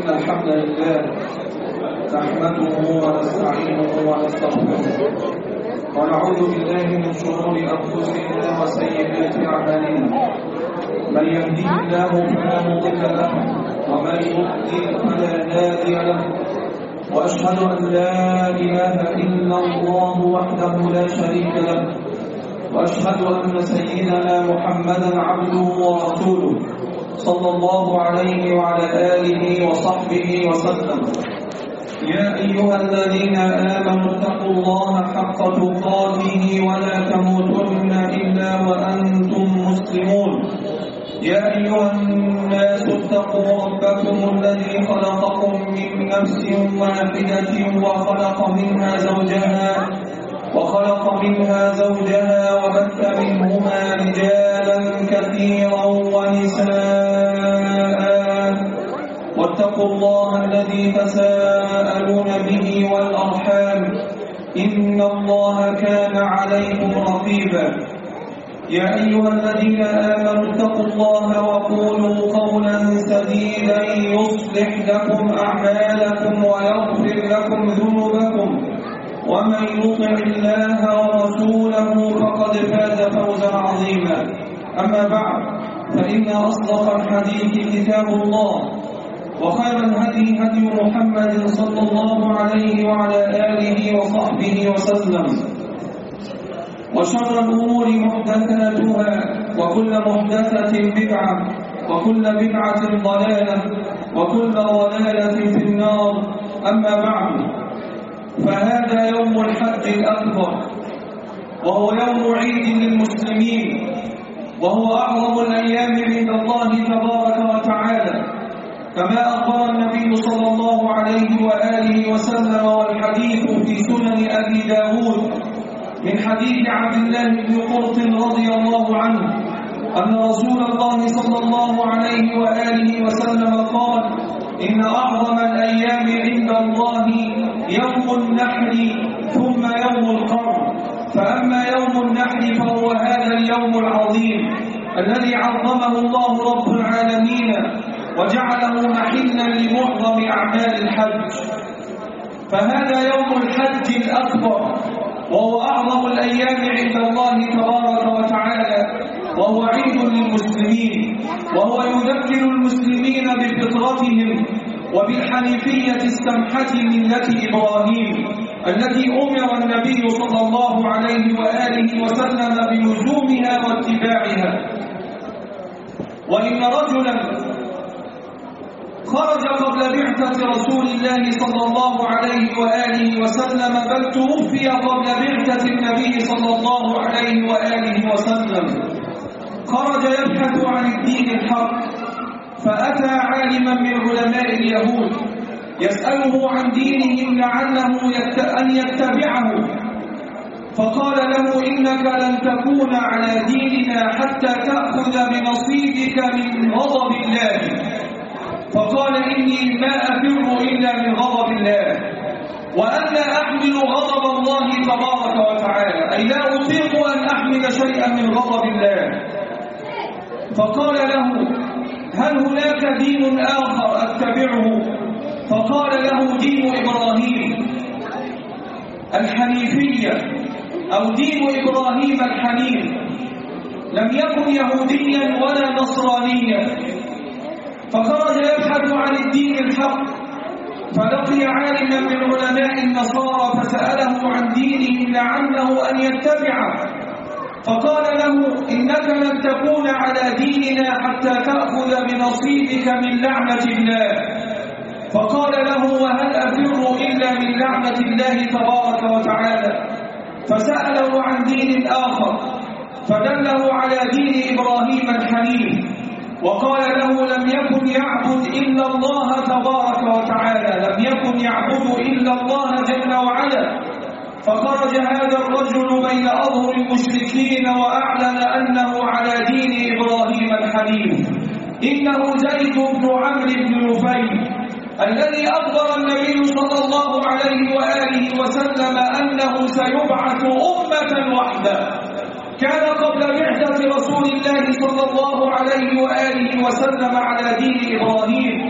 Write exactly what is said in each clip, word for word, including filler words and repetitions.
إن الحمد لله نحمده ونستعينه ونستغفره ونعوذ بالله من شرور أنفسنا وسيئات أعمالنا. من يهديه الله فلا مضل له ومن يضلل فلا هادي له، وأشهد أن لا إله إلا الله وحده لا شريك له، وأشهد أن سيدنا محمدا عبده ورسوله صلى الله عليه وعلى آله وصحبه وسلم. يا أيها الذين آمنوا اتقوا الله حق تقاته ولا تموتن إلا وأنتم مسلمون. يا أيها الناس اتقوا ربكم الذي خلقكم من نفس واحدة وخلق منها زوجها وخلق منها زوجها وبث منهما رجالا كثيرا ونساء، واتقوا الله الذي تساءلون به والأرحام إن الله كان عليكم رقيبا. يا أيها الذين آمنوا اتقوا الله وقولوا قولا سديدا يصلح لكم أعمالكم ويغفر لكم ذنوبكم، ومن يطع الله ورسوله فقد فاز فوزا عظيما. أما بعد، فإن أصدق الحديث كتاب الله، وخير الهدي هدي محمد صلى الله عليه وعلى آله وصحبه وسلم، وشر الأمور محدثاتها، وكل محدثة بدعة، وكل بدعة ضلالة، وكل ضلالة في النار. أما بعد، فهذا يوم الحج الأكبر، وهو يوم عيد للمسلمين، وهو أعظم الأيام عند الله تبارك وتعالى، كما أخبر النبي صلى الله عليه وآله وسلم، والحديث في سنن أبي داود من حديث عبد الله بن قرط رضي الله عنه أن رسول الله صلى الله عليه وآله وسلم قال: إن أعظم الأيام عند الله يوم النحر ثم يوم القرن. فأما يوم النحر فهو هذا اليوم العظيم الذي عظمه الله رب العالمين وجعله محلا لمعظم أعمال الحج، فهذا يوم الحج الأكبر، وهو أعظم الأيام عند الله تبارك وتعالى، وهو عيد للمسلمين، وهو يذكر المسلمين بفطرتهم وبالحنيفية السمحة ملة إبراهيم التي أمر النبي صلى الله عليه وآله وسلم بلزومها واتباعها. وإن رجلا خرج قبل بعثة رسول الله صلى الله عليه وآله وسلم، بل توفي قبل بعثة النبي صلى الله عليه وآله وسلم، خرج يبحث عن الدين الحق، فأتى عالما من علماء اليهود يسأله عن دينهم لعله أن يتبعه، فقال له: إنك لن تكون على ديننا حتى تأخذ بنصيبك من غضب الله. فقال: إني ما أفر إلا من غضب الله، وأنا أحمل غضب الله تبارك وتعالى، أي لا أطيق أن أحمل شيئا من غضب الله. فقال له: هل هناك دين آخر أتبعه؟ فقال له: دين إبراهيم الحنيفية، أو دين إبراهيم الحنيف، لم يكن يهوديا ولا نصرانيا. فخرج يبحث عن الدين الحق، فلقي عالما من علماء النصارى فسأله عن دينهم لعله أن يتبعه، فقال له: إنك لن تكون على ديننا حتى تأخذ بنصيبك من لعنة الله. فقال له: وهل أفر إلا من لعنة الله تبارك وتعالى؟ فسأله عن دين آخر، فدله على دين إبراهيم الحنيف، وقال له: لم يكن يعبد إلا الله تبارك وتعالى، لم يكن يعبد إلا الله جل وعلا. فخرج هذا الرجل بين أظهر المشركين وأعلن أنه على دين إبراهيم الحنيف. إنه زيد بن عمرو بن نفيل الذي أخبر النبي صلى الله عليه وآله وسلم أنه سيبعث أمة وحده. كان قبل بعثة رسول الله صلى الله عليه وآله وسلم على دين إبراهيم،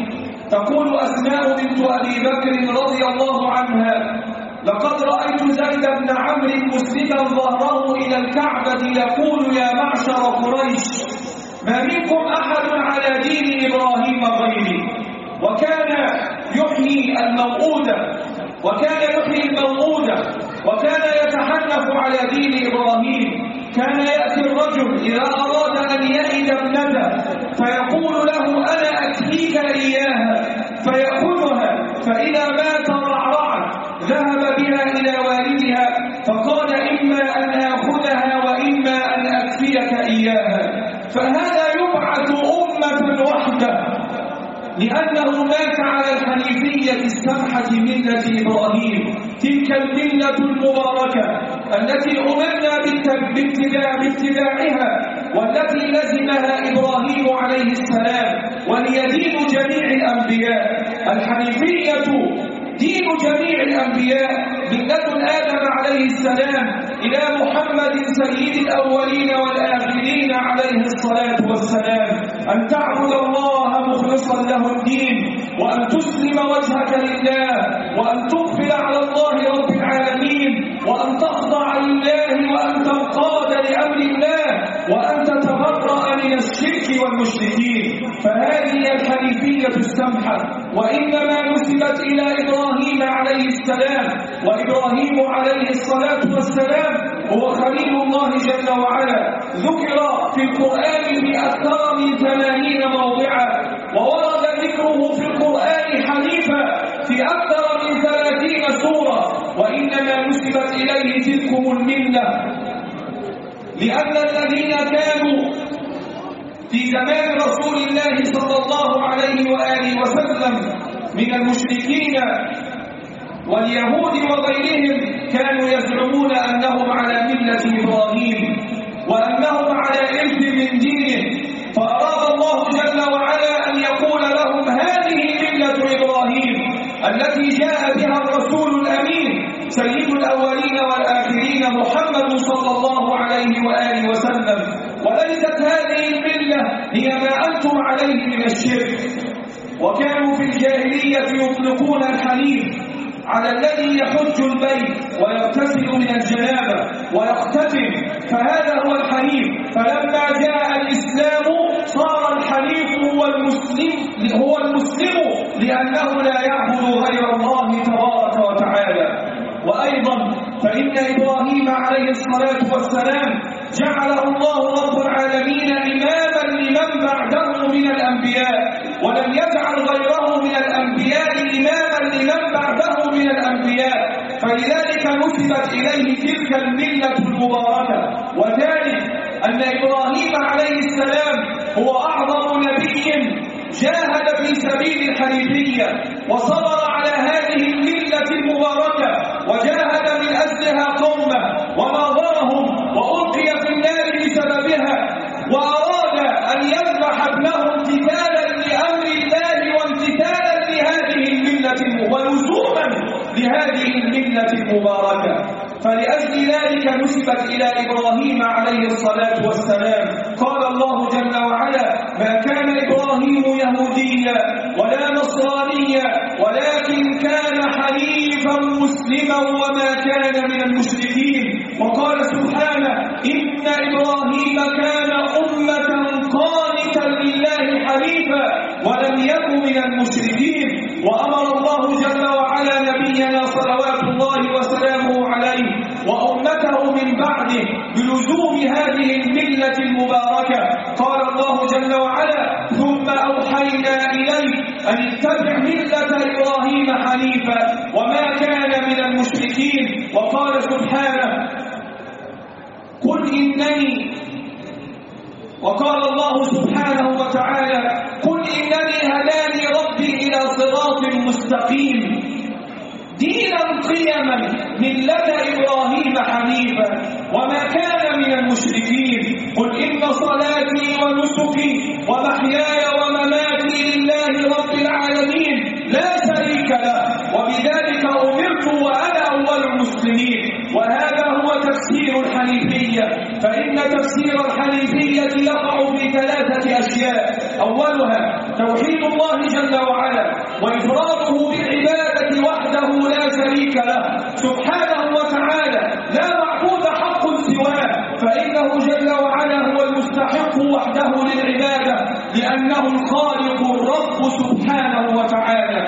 تقول أسماء بنت أبي بكر رضي الله عنها: لقد رأيت زيد بن عمرو مسندا ظهره إلى الكعبة يقول: يا معشر قريش، ما منكم أحد على دين إبراهيم غيري. وكان يحيي الموءودة وكان يحيي الموءودة وكان يتحنف على دين إبراهيم. كان يأتي الرجل إذا أراد أن يئد ابنته فيقول له: أنا أكفيك إياها، فيأخذها، فإذا مات رعرعت ذهب بها إلى والدها فقال: إما أن آخذها وإما أن أكفيك إياها. فهذا يبعث أمة وحده لأنه مات على الحنيفية السمحة ملة إبراهيم، تلك الملة المباركة التي أمرنا باتباعها والتي لزمها إبراهيم عليه السلام، وهي دين جميع الأنبياء. الحنيفية دين جميع الأنبياء من لدن آدم عليه السلام إلى محمد سيد الأولين والآخرين عليه الصلاة والسلام، أن تعبد الله مخلصا له الدين، وأن تسلم وجهك لله، وأن تقبل على الله رب العالمين، وأن تخضع لله، وأن تنقاد لأمر الله، وأن تتبرأ من الشرك والمشركين. فهذه الحنيفية السمحة، وإنما نسبت إلى إبراهيم عليه السلام، وإبراهيم عليه الصلاة والسلام هو خليل الله جل وعلا، ذكر في القرآن بأكثر من ثمانين موضعا، وورد ذكره في القرآن حنيفا في أكثر من ثلاثين سورة، وإنما نسبت إليه تلكم الملة، لأن الذين كانوا في زمان رسول الله صلى الله عليه وآله وسلم من المشركين واليهود وغيرهم كانوا يزعمون أنهم على ملة إبراهيم وأنهم على إرث من دينه، فأراد الله جل وعلا أن يقول لهم: هذه ملة إبراهيم التي جاء بها الرسول الأمين سيد الأولين والآخرين محمد صلى الله عليه وآله وسلم، وليست هذه الملة هي ما أنتم عليه من الشرك. وكانوا في الجاهلية يطلقون الحنيف على الذي يحج البيت ويغتسل من الجنابة ويختتم، فهذا هو الحنيف. فلما جاء الإسلام صار الحنيف هو المسلم هو المسلم لأنه لا يعبد غير الله تبارك وتعالى. وأيضا فإن إبراهيم عليه الصلاة والسلام جعله الله رب العالمين إماما لمن بعده من الأنبياء، ولم يجعل غيره من الأنبياء إماما لمن بعده من الأنبياء، فلذلك نسبت إليه تلك الملة المباركة. وذلك أن إبراهيم عليه السلام هو أعظم نبي جاهد في سبيل الحنيفية وصبر على هذه الملة المباركة وجاهد من أجلها قومه وناظرهم وألقي في النار بسببها، وأراد أن يذبح ابنه امتثالا لأمر الله وامتثالا لهذه الملة ولزوما لهذه الملة المباركة. فلأجل ذلك نسبت إلى إبراهيم عليه الصلاة والسلام. قال الله جل وعلا: ما كان إبراهيم يهوديا ولا نصرانيا ولكن كان حنيفا مسلما وما كان من المشركين. وقال سبحانه: إن إبراهيم كان أمة قانتا لله حنيفا ولم يكن من المشركين. وأمر الله جل وعلا نبينا صلوات الله وسلامه عليه وأمته من بعده بلزوم هذه الملة المباركة. قال الله جل وعلا: ثم أوحينا إليك أن اتبع ملة إبراهيم حنيفا وما كان من المشركين. وقال سبحانه: قل إنني وقال الله سبحانه وتعالى: قل إنني هداني ربي إلى صراط مستقيم دينا قيما ملة إبراهيم حنيفا وما كان من المشركين. قل إن صلاتي ونسكي ومحياي ومماتي لله رب العالمين لا شريك له وبذلك أمرت وأنا أول المسلمين. وهذا هو تفسير الحنيفية. فإن تفسير الحنيفية يقع في ثلاثة أشياء: أولها توحيد الله جل وعلا وإفراده بالعبادة وحده لا شريك له سبحانه وتعالى، لا معبود حق سواه، فإنه جل وعلا هو المستحق وحده للعبادة لأنه الخالق الرب سبحانه وتعالى.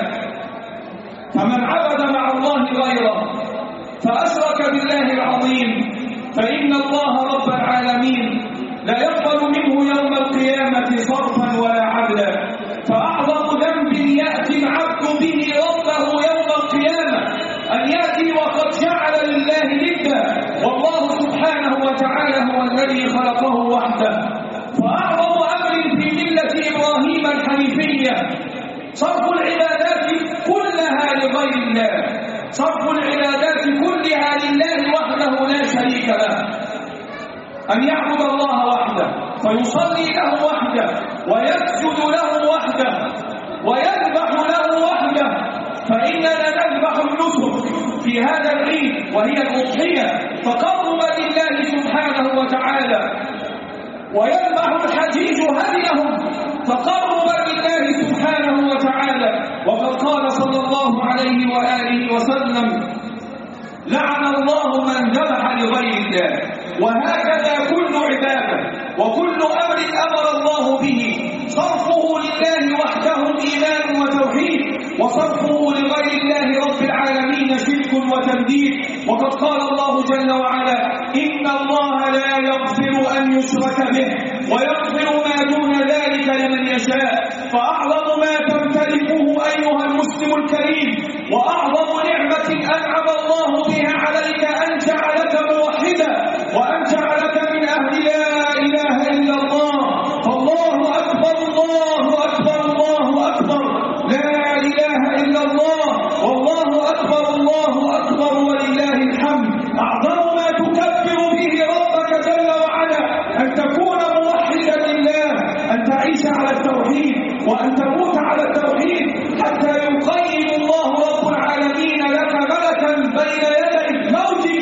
فمن عبد مع الله غيره فأشرك بالله العظيم فإن الله رب العالمين لا يقبل منه يوم القيامة صرفا ولا عدلا. فأعظم ذنب يأتي العبد به ربه يوم القيامة أن يأتي وقد جعل لله ندا والله سبحانه وتعالى هو الذي خلقه وحده. فأعظم أمر في ملة إبراهيم الحنيفية صرف العبادات كلها لغير الله، صرف العبادات كلها لله وحده لا شريك له، أن يعبد الله وحده فيصلي له وحده ويسجد له وحده ويذبح له وحده. فإننا نذبح النسك في هذا العيد وهي الأضحية تقربا لله سبحانه وتعالى، ويذبح الحجيج هديهم تقربا لله سبحانه وتعالى. وقد قال صلى الله عليه وآله وسلم: لعن الله من ذبح لغير الله. وهكذا كل عبادة وكل أمر أمر الله به صرفه لله وحده إيمان وتوحيد، وصرفه لغير الله رب العالمين شرك وتمديد. وقد قال الله جل وعلا: إن الله لا يغفر أن يشرك به ويغفر ما دون ذلك لمن يشاء. فأعظم ما تمتلكه أيها المسلم الكريم وأعظم نعمة أنعم الله بها عليك أن جعلك موحدا وأن جعلك من أهل لا إله إلا الله. فالله أكبر الله أكبر الله أكبر لا إله إلا الله والله أكبر الله أكبر ولله الحمد. أعظم ما تكبر به ربك جل وعلا أن تكون موحدا لله، أن تعيش على التوحيد وأن تموت على التوحيد حتى يقيم الله رب العالمين لك ملكا بين يدي موتك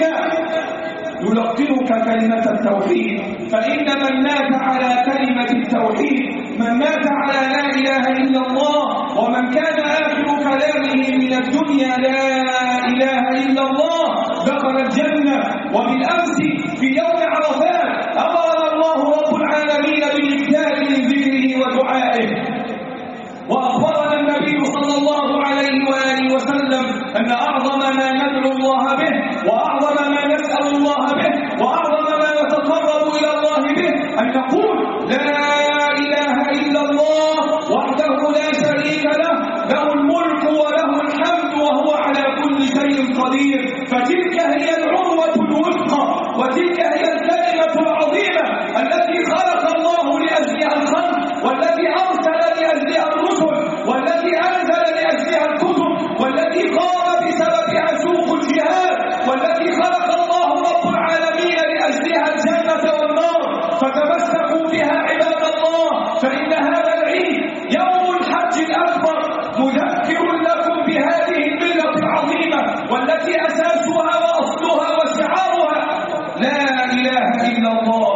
يلقنك كلمة التوحيد. فإن من مات على كلمة التوحيد، من مات على لا إله إلا الله، ومن كان آخر كلامه من الدنيا لا إله إلا الله دخل الجنة. وبالأمس في يوم عرفات أمرنا الله رب العالمين بالإكثار من ذكره ودعائه، وأخبرنا النبي صلى الله عليه وآله وسلم أن أعظم ما ندعو الله به وأعظم ما نسأل الله به وأعظم ما نتقرب إلى الله به أن نقول لا إله إلا الله وحده لا شريك له، له الملك وله الحمد وهو على كل شيء قدير. فتلك هي العروة الوثقى وتلك هي الكلمة العظيمة التي خلق الله لأجلها الخلق والتي أرسل لأجلها الرسل والتي أنزل لأجلها الكتب والتي قام بسببها سوق الجهاد والتي خلق الله رب العالمين لأجلها الجنة والنار. فتمسكوا بها عباد الله، فإن هذا العيد يوم الحج الأكبر مذكر لكم بهذه الملة العظيمة والتي أساسها وأصلها وشعارها لا إله إلا الله.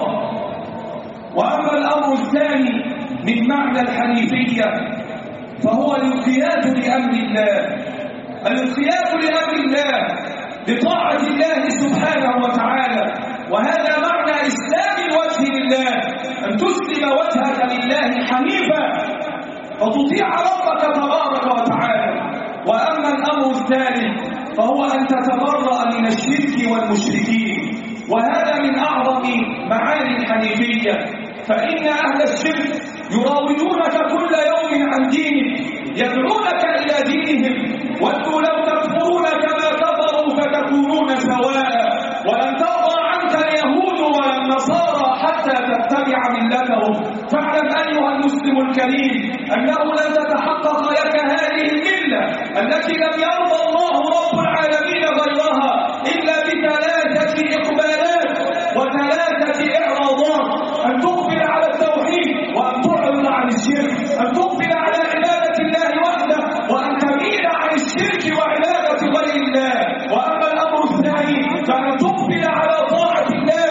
وأما الأمر الثاني من معنى الحنيفية فهو الانقياد لأمر الله، الانقياد لأمر الله بطاعة الله سبحانه وتعالى. وهذا معنى إسلام الوجه لله، أن تسلم وجهك لله حنيفا وتطيع ربك تبارك وتعالى. وأما الأمر الثالث فهو أن تتبرأ من الشرك والمشركين، وهذا من أعظم معاني الحنيفية. فإن أهل الشرك يراودونك كل يوم عن دينك، يدعونك إلى دينهم، ودوا لو تكفرون كما كفروا فتكونون سواء، ولن ترضى عنك اليهود ولا النصارى حتى تتبع ملتهم. فاعلم أيها المسلم الكريم أنه لن تتحقق لك هذه الملة التي لم يرضى الله رب العالمين غيرها إلا بثلاثة إقبالات وثلاثة إعراضات: أن تقبل على التوحيد وأن تعرض عن الشرك، أن تقبل على عبادة الله وحده وأن تميل عن الشرك وعبادة غير الله. وأما الأمر الثاني فأن تقبل على طاعة الله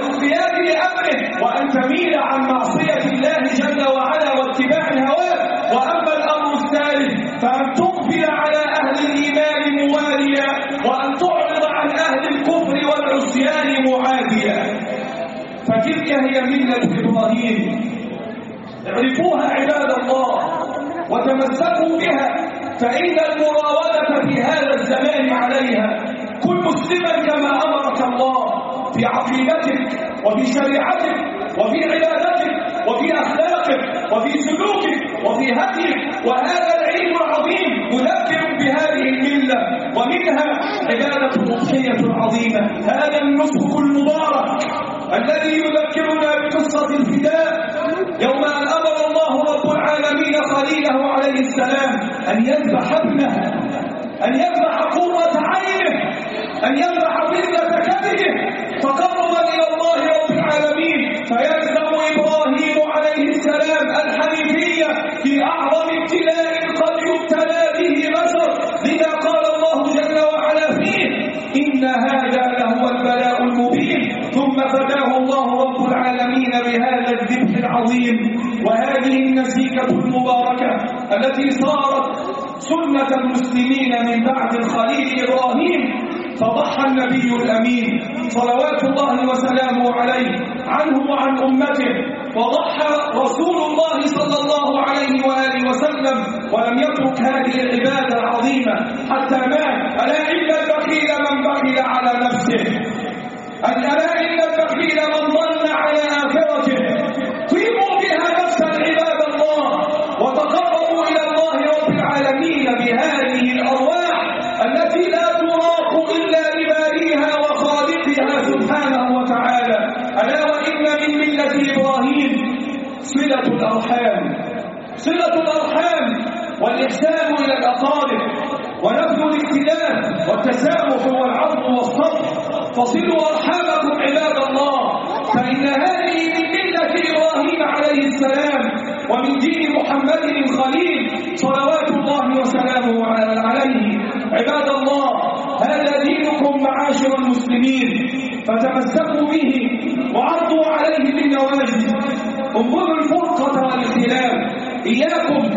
والانقياد لأمره وأن تميل عن معصية الله جل وعلا واتباع هواه معادية، فتلك هي ملة إبراهيم. اعرفوها عباد الله وتمسكوا بها، فإن المراودة في هذا الزمان عليها. كن مسلما كما أمرك الله في عقيدتك وفي شريعتك وفي عبادتك وفي أخلاقك وفي سلوكك وفي هديك. وهذا العيد العظيم يذكر بهذه الملة، ومنها عبادة الأضحية العظيمة، هذا النسك المبارك الذي يذكرنا بقصة الفداء يوم أن أمر الله رب العالمين خليله عليه السلام أن يذبح ابنه، أن يذبح قرة عينه، أن يذبح فدية كبده تقربا إلى الله رب العالمين. فيلزم إبراهيم عليه السلام الحنيفية في أعظم ابتلاء قد يبتلى به بشر، لذا قال الله جل وعلا فيه: إن هذا لهو البلاء المبين. ثم فداه الله رب العالمين بهذا الذبح العظيم وهذه النسيكة المباركة التي صارت سنة المسلمين من بعد الخليل إبراهيم. فضحى النبي الأمين صلوات الله وسلامه عليه عنه وعن أمته، وضحى رسول الله صلى الله عليه وآله وسلم، ولم يترك هذه العبادة العظيمة حتى مات. ألا إن البخيل من بخل على نفسه، ألا إن البخيل من ضل على آخرته. قيموا بها نفسا عباد الله، وتقربوا إلى الله رب العالمين بهذه الأرواح التي لا تراق إلا لباريها وخالقها سبحانه وتعالى. ألا وإن من ملة إبراهيم صلة الأرحام، صلة الأرحام والإحسان إلى الأقارب ونبذ الاختلاف والتسامح والعفو والصفح. فصلوا أرحامكم عباد الله، فإن هذه من ملة إبراهيم عليه السلام ومن دين محمد الخليل صلوات الله وسلامه عليه. عباد الله، هذا دينكم معاشر المسلمين، فتمسكوا به وعضوا عليه بالنواجذ. انظروا الفرقة والاختلاف، إياكم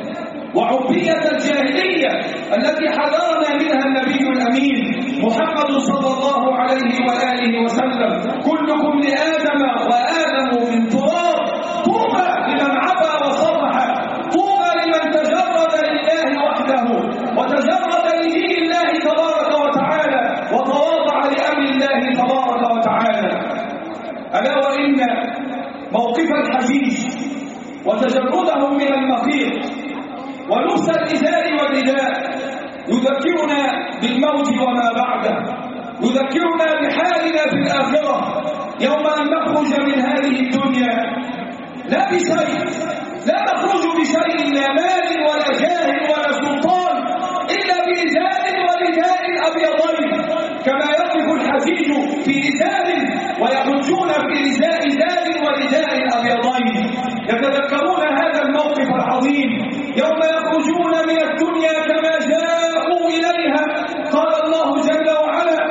وعبية الجاهلية التي حذرنا منها النبي الأمين محمد صلى الله عليه وآله وسلم: كلكم لآدم وآدم من تراب. طوبى لمن عفا وصفح، طوبى لمن تجرد لله وحده وتجرد لدين الله تبارك وتعالى وتواضع لأمر الله تبارك وتعالى. ألا وإن موقف الحجيج وتجردهم من المخيط ولبس الإزار والرداء يذكرنا بالموت وما بعده، يذكرنا بحالنا في الآخرة يوم أن نخرج من هذه الدنيا لا بشيء، لا نخرج بشيء، لا مال ولا جاه ولا سلطان، إلا بإزار ورداء أبيضين، كما يقف الحجيج في إزار ويحجون في إزار ورداء أبيضين. يتذكرون هذا الموقف العظيم يوم يخرجون من الدنيا كما جاءوا إليها. قال الله جل وعلا: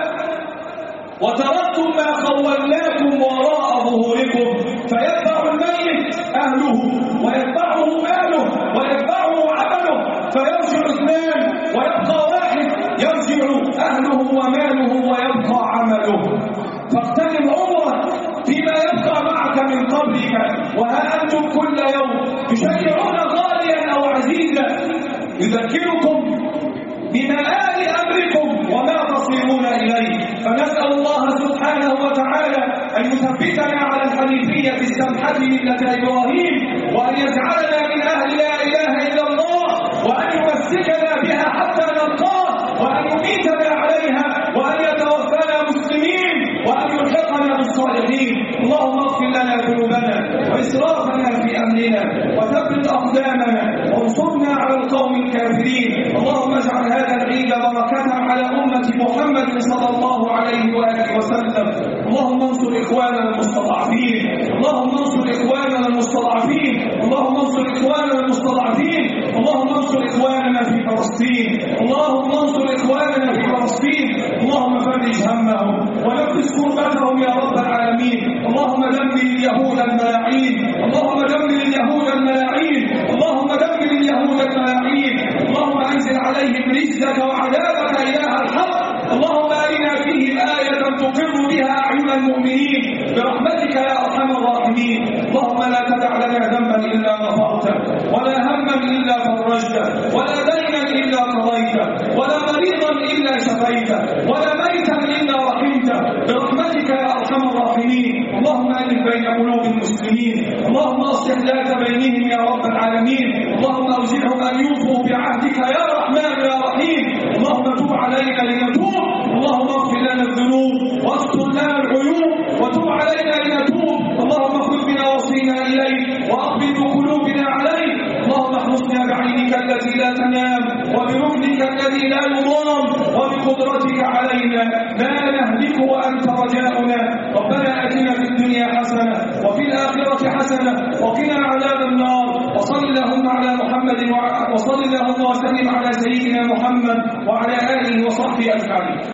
وتركتم ما خولناكم وراء ظهوركم. فيتبع الميت أهله ويتبعه ماله ويتبعه عمله، فيرجع اثنان ويبقى واحد، يرجع أهله وماله ويبقى عمله. فاغتنم عمرك فيما يبقى معك من قبلك، وها أنتم كل يوم تشيعون غاليا أو عزيزا يذكركم بمآل أمركم وما تصيرون إليه. فنسأل الله سبحانه وتعالى أن يثبتنا على الحنيفية السمحة ملة إبراهيم، وأن يجعلنا من أهل لا إله إلا الله، وأن يمسكنا بها حتى نلقاه، وأن يميتنا عليها، وأن يتوفانا مسلمين، وأن يلحقنا بالصالحين. اللهم اغفر لنا ذنوبنا وإسرافنا في أمرنا، وثبت أقدامنا، وانصرنا على القوم الكافرين. اللهم اجعل هذا العيد بركة على أمة محمد صلى الله عليه وآله وسلم. اللهم انصر إخواننا المستضعفين، اللهم انصر إخواننا المستضعفين، اللهم انصر إخواننا المستضعفين، اللهم انصر إخواننا في فلسطين، اللهم انصر إخواننا في فلسطين. اللهم فرج همهم ونفس كربتهم يا رب العالمين. اللهم دمر اليهود الملاعين، اللهم دمر اليهود الملاعين، اللهم دمر اليهود الملاعين. اللهم انزل عليهم رجزك وعذابك إله الحق. اللهم أرنا فيهم آية تقر بها أعين المؤمنين برحمتك يا أرحم الراحمين. اللهم لا تدع لنا ذنبا إلا غفرته، ولا هما إلا فرجته، ولا دينا إلا قضيته، ولا مريضا إلا شفيته، ولا ميتا إلا رحمته برحمتك يا أرحم الراحمين. اللهم ألف بين قلوب المسلمين، اللهم أصلح ذات بينهم يا رب العالمين. اللهم أوزعهم أن يوفوا بعهدك يا رحمن يا رحيم. اللهم تب علينا لنتوب، اللهم اغفر لنا الذنوب واستر لنا العيوب وتب علينا لنتوب. اللهم خذ بنا وصينا إليك وأقبض قلوبنا عليك. اللهم احرسنا بعينك التي لا تنام وبركنك الذي لا يضام وبقدرتك علينا لا نهلك وأنت رجاؤنا. ربنا آتنا في الدنيا حسنة وفي الآخرة حسنة وقنا عذاب النار. وصل اللهم على محمد وصل اللهم وسلم على سيدنا محمد وعلى آله وصحبه أجمعين.